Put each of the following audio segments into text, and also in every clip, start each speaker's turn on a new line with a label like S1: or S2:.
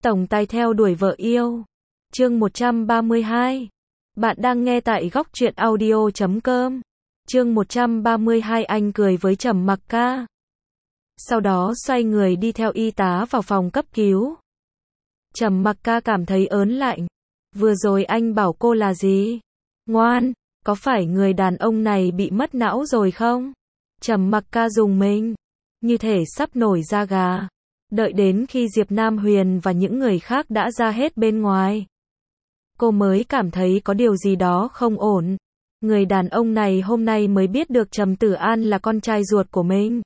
S1: Tổng tài theo đuổi vợ yêu. Chương 132. Bạn đang nghe tại góc truyện audio.com. Chương 132 anh cười với Trầm Mặc Ca. Sau đó xoay người đi theo y tá vào phòng cấp cứu. Trầm Mặc Ca cảm thấy ớn lạnh. Vừa rồi anh bảo cô là gì? Ngoan, có phải người đàn ông này bị mất não rồi không? Trầm Mặc Ca rùng mình, như thể sắp nổi da gà. Đợi đến khi Diệp Nam Huyền và những người khác đã ra hết bên ngoài, cô mới cảm thấy có điều gì đó không ổn. Người đàn ông này hôm nay mới biết được Trầm Tử An là con trai ruột của mình.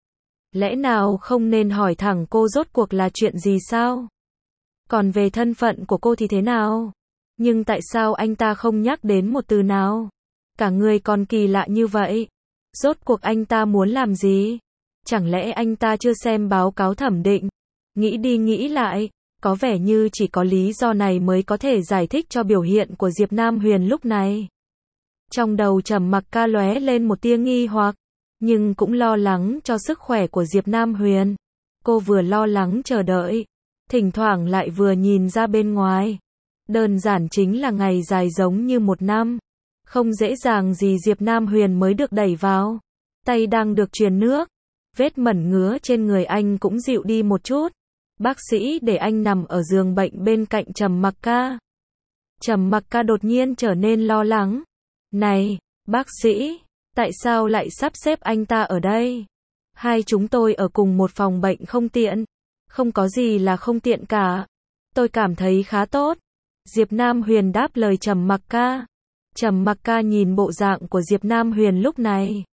S1: Lẽ nào không nên hỏi thẳng cô rốt cuộc là chuyện gì sao? Còn về thân phận của cô thì thế nào? Nhưng tại sao anh ta không nhắc đến một từ nào? Cả người còn kỳ lạ như vậy. Rốt cuộc anh ta muốn làm gì? Chẳng lẽ anh ta chưa xem báo cáo thẩm định? Nghĩ đi nghĩ lại, có vẻ như chỉ có lý do này mới có thể giải thích cho biểu hiện của Diệp Nam Huyền lúc này. Trong đầu Trầm Mặc Ca lóe lên một tia nghi hoặc, nhưng cũng lo lắng cho sức khỏe của Diệp Nam Huyền. Cô vừa lo lắng chờ đợi, thỉnh thoảng lại vừa nhìn ra bên ngoài. Đơn giản chính là ngày dài giống như một năm. Không dễ dàng gì Diệp Nam Huyền mới được đẩy vào. Tay đang được truyền nước. Vết mẩn ngứa trên người anh cũng dịu đi một chút. Bác sĩ để anh nằm ở giường bệnh bên cạnh Trầm Mặc Ca. Trầm Mặc Ca đột nhiên trở nên lo lắng. Này, bác sĩ, tại sao lại sắp xếp anh ta ở đây? Hai chúng tôi ở cùng một phòng bệnh không tiện. Không có gì là không tiện cả. Tôi cảm thấy khá tốt. Diệp Nam Huyền đáp lời Trầm Mặc Ca. Trầm Mặc Ca nhìn bộ dạng của Diệp Nam Huyền lúc này,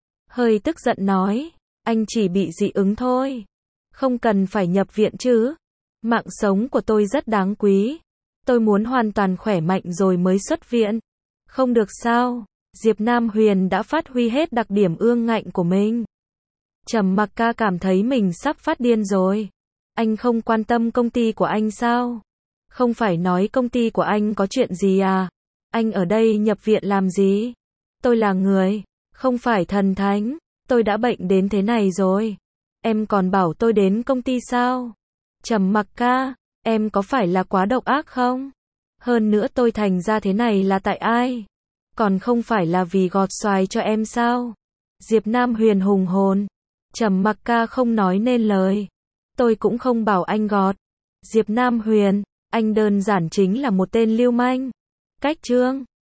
S1: hơi tức giận nói, anh chỉ bị dị ứng thôi. Không cần phải nhập viện chứ. Mạng sống của tôi rất đáng quý. Tôi muốn hoàn toàn khỏe mạnh rồi mới xuất viện. Không được sao? Diệp Nam Huyền đã phát huy hết đặc điểm ương ngạnh của mình. Trầm Mặc Ca cảm thấy mình sắp phát điên rồi. Anh không quan tâm công ty của anh sao? Không phải nói công ty của anh có chuyện gì à? Anh ở đây nhập viện làm gì? Tôi là người, không phải thần thánh. Tôi đã bệnh đến thế này rồi. Em còn bảo tôi đến công ty sao? Trầm Mặc Ca, em có phải là quá độc ác không? Hơn nữa tôi thành ra thế này là tại ai? Còn không phải là vì gọt xoài cho em sao? Diệp Nam Huyền hùng hồn. Trầm Mặc Ca không nói nên lời. Tôi cũng không bảo anh gọt. Diệp Nam Huyền, anh đơn giản chính là một tên lưu manh. Cách trương.